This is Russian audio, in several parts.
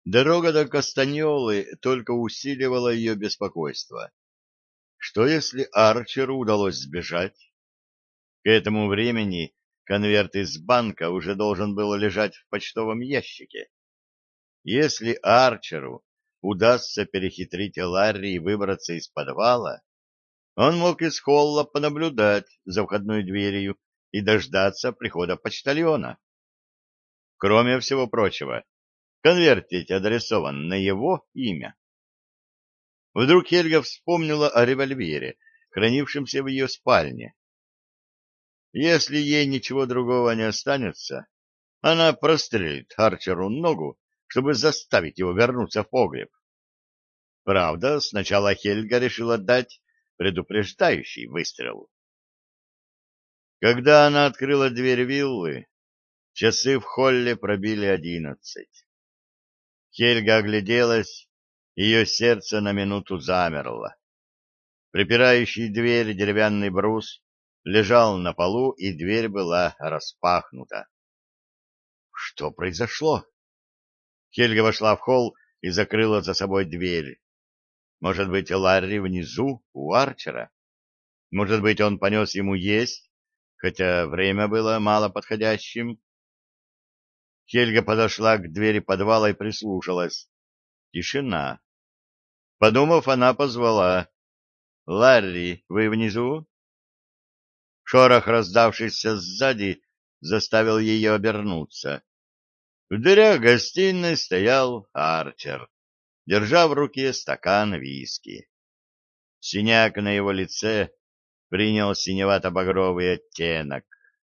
Дорога до Кастаньолы только усиливала ее беспокойство. Что если Арчеру удалось сбежать? К этому времени конверт из банка уже должен был лежать в почтовом ящике. Если Арчеру удастся перехитрить Ларри и выбраться из подвала, он мог из холла понаблюдать за входной дверью и дождаться прихода почтальона. Кроме всего прочего, конверт ведь адресован на его имя. Вдруг Хельга вспомнила о револьвере, хранившемся в ее спальне. Если ей ничего другого не останется, она прострелит Арчеру ногу, чтобы заставить его вернуться в погреб. Правда, сначала Хельга решила дать предупреждающий выстрел. Когда она открыла дверь виллы, часы в холле пробили 11. Хельга огляделась, ее сердце на минуту замерло. Припирающий дверь деревянный брус лежал на полу, и дверь была распахнута. Что произошло? Хельга вошла в холл и закрыла за собой дверь. Может быть, Ларри внизу, у Арчера? Может быть, он понес ему есть, хотя время было мало подходящим? Хельга подошла к двери подвала и прислушалась. Тишина. Подумав, она позвала: «Ларри, вы внизу?» Шорох, раздавшийся сзади, заставил ее обернуться. В дверях гостиной стоял Арчер, держа в руке стакан виски. Синяк на его лице принял синевато-багровый оттенок.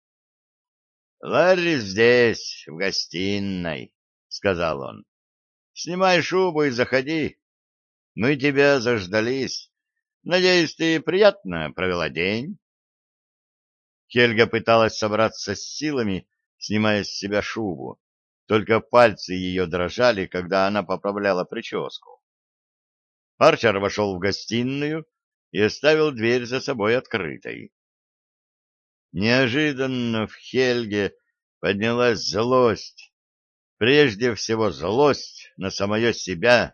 — Ларри здесь, в гостиной, — сказал он. — Снимай шубу и заходи. Мы тебя заждались. Надеюсь, ты приятно провела день? Хельга пыталась собраться с силами, снимая с себя шубу. Только пальцы ее дрожали, когда она поправляла прическу. Арчер вошел в гостиную и оставил дверь за собой открытой. Неожиданно в Хельге поднялась злость, прежде всего злость на самое себя.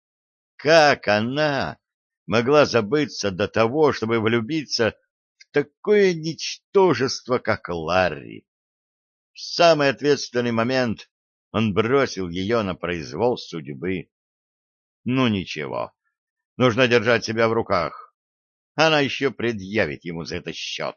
Как она могла забыться до того, чтобы влюбиться в такое ничтожество, как Ларри? В самый ответственный момент он бросил ее на произвол судьбы. Ну ничего, нужно держать себя в руках. Она еще предъявит ему за это счет.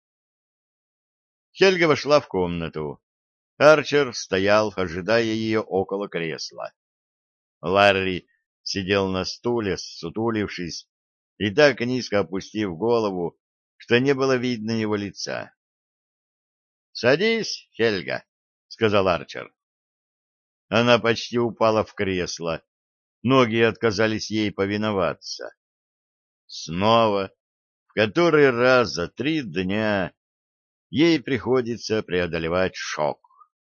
Хельга вошла в комнату. Арчер стоял, ожидая ее около кресла. Ларри сидел на стуле, сутулившись, и так низко опустив голову, что не было видно его лица. — Садись, Хельга, — сказал Арчер. Она почти упала в кресло. Ноги отказались ей повиноваться. Снова, в который раз за 3 дня, ей приходится преодолевать шок.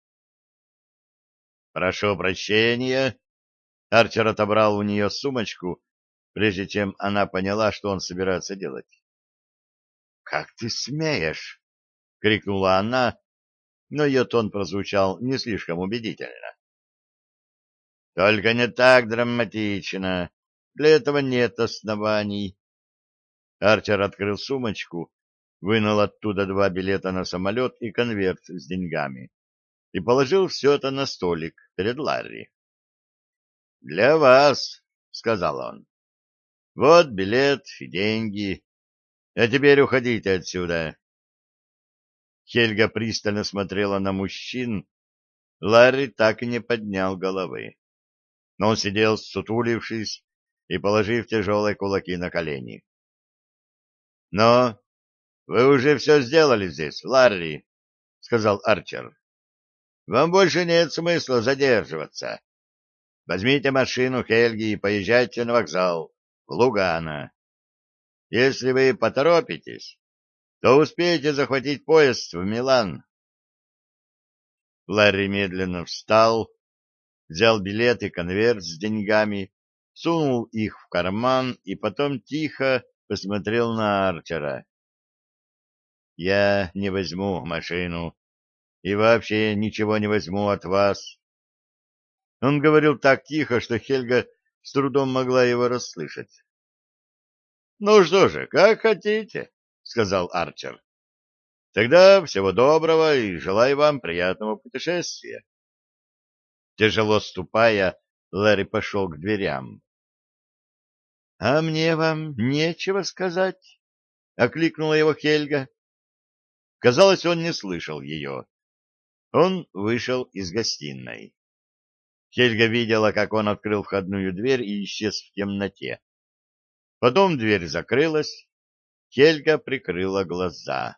«Прошу прощения». Арчер отобрал у нее сумочку, прежде чем она поняла, что он собирается делать. «Как ты смеешь?» — крикнула она, но ее тон прозвучал не слишком убедительно. «Только не так драматично. Для этого нет оснований». Арчер открыл сумочку, вынул оттуда 2 билета на самолет и конверт с деньгами и положил все это на столик перед Ларри. «Для вас», — сказал он. «Вот билет и деньги. А теперь уходите отсюда». Хельга пристально смотрела на мужчин. Ларри так и не поднял головы. Но он сидел, сутулившись и положив тяжелые кулаки на колени. «Но вы уже все сделали здесь, Ларри», — сказал Арчер. «Вам больше нет смысла задерживаться. Возьмите машину Хельги и поезжайте на вокзал, в Лугано. Если вы поторопитесь, то успеете захватить поезд в Милан». Ларри медленно встал, взял билет и конверт с деньгами, сунул их в карман и потом тихо посмотрел на Арчера. «Я не возьму машину и вообще ничего не возьму от вас». Он говорил так тихо, что Хельга с трудом могла его расслышать. — Ну что же, как хотите, — сказал Арчер. — Тогда всего доброго и желаю вам приятного путешествия. Тяжело ступая, Ларри пошел к дверям. — А мне вам нечего сказать? — окликнула его Хельга. Казалось, он не слышал ее. Он вышел из гостиной. Хельга видела, как он открыл входную дверь и исчез в темноте. Потом дверь закрылась. Хельга прикрыла глаза.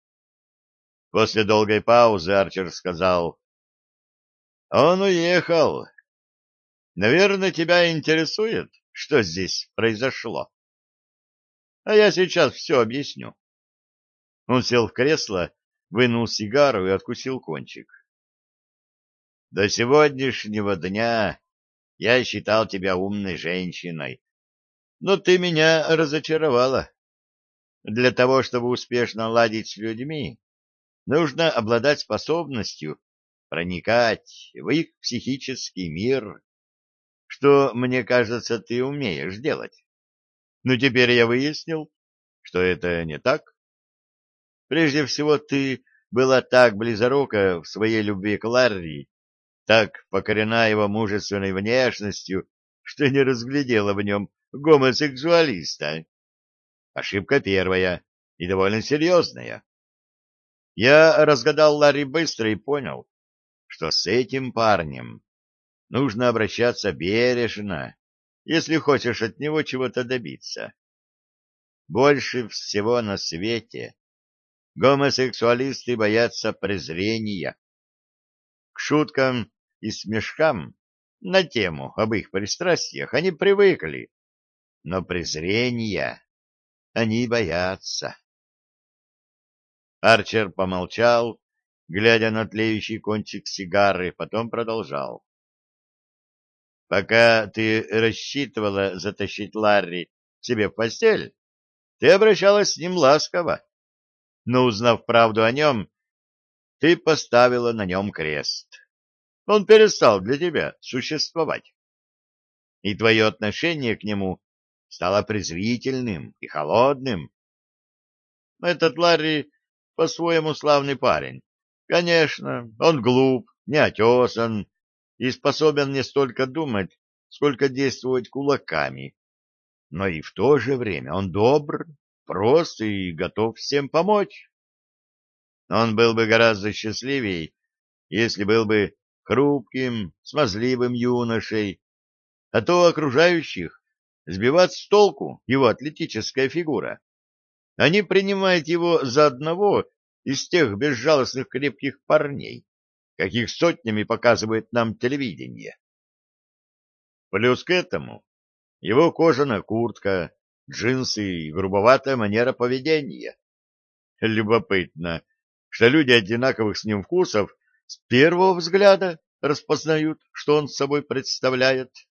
После долгой паузы Арчер сказал: «Он уехал. Наверное, тебя интересует, что здесь произошло. А я сейчас все объясню». Он сел в кресло, вынул сигару и откусил кончик. «До сегодняшнего дня я считал тебя умной женщиной, но ты меня разочаровала. Для того, чтобы успешно ладить с людьми, нужно обладать способностью проникать в их психический мир, что, мне кажется, ты умеешь делать. Но теперь я выяснил, что это не так. Прежде всего, ты была так близорука в своей любви к Ларри, так покорена его мужественной внешностью, что не разглядела в нем гомосексуалиста. Ошибка первая и довольно серьезная. Я разгадал Ларри быстро и понял, что с этим парнем нужно обращаться бережно, если хочешь от него чего-то добиться. Больше всего на свете гомосексуалисты боятся презрения. К шуткам и смешкам на тему об их пристрастиях они привыкли, но презрения они боятся. Арчер помолчал, глядя на тлеющий кончик сигары, потом продолжал. «Пока ты рассчитывала затащить Ларри к себе в постель, ты обращалась с ним ласково, но, узнав правду о нем, ты поставила на нем крест. Он перестал для тебя существовать, и твое отношение к нему стало презрительным и холодным. Этот Ларри по-своему славный парень. Конечно, он глуп, неотесан и способен не столько думать, сколько действовать кулаками. Но и в то же время он добр, прост и готов всем помочь. Он был бы гораздо счастливее, если был бы хрупким, смазливым юношей, а то окружающих сбивает с толку его атлетическая фигура. Они принимают его за одного из тех безжалостных крепких парней, каких сотнями показывает нам телевидение. Плюс к этому его кожаная куртка, джинсы и грубоватая манера поведения. Любопытно, что люди одинаковых с ним вкусов с первого взгляда распознают, что он собой представляет.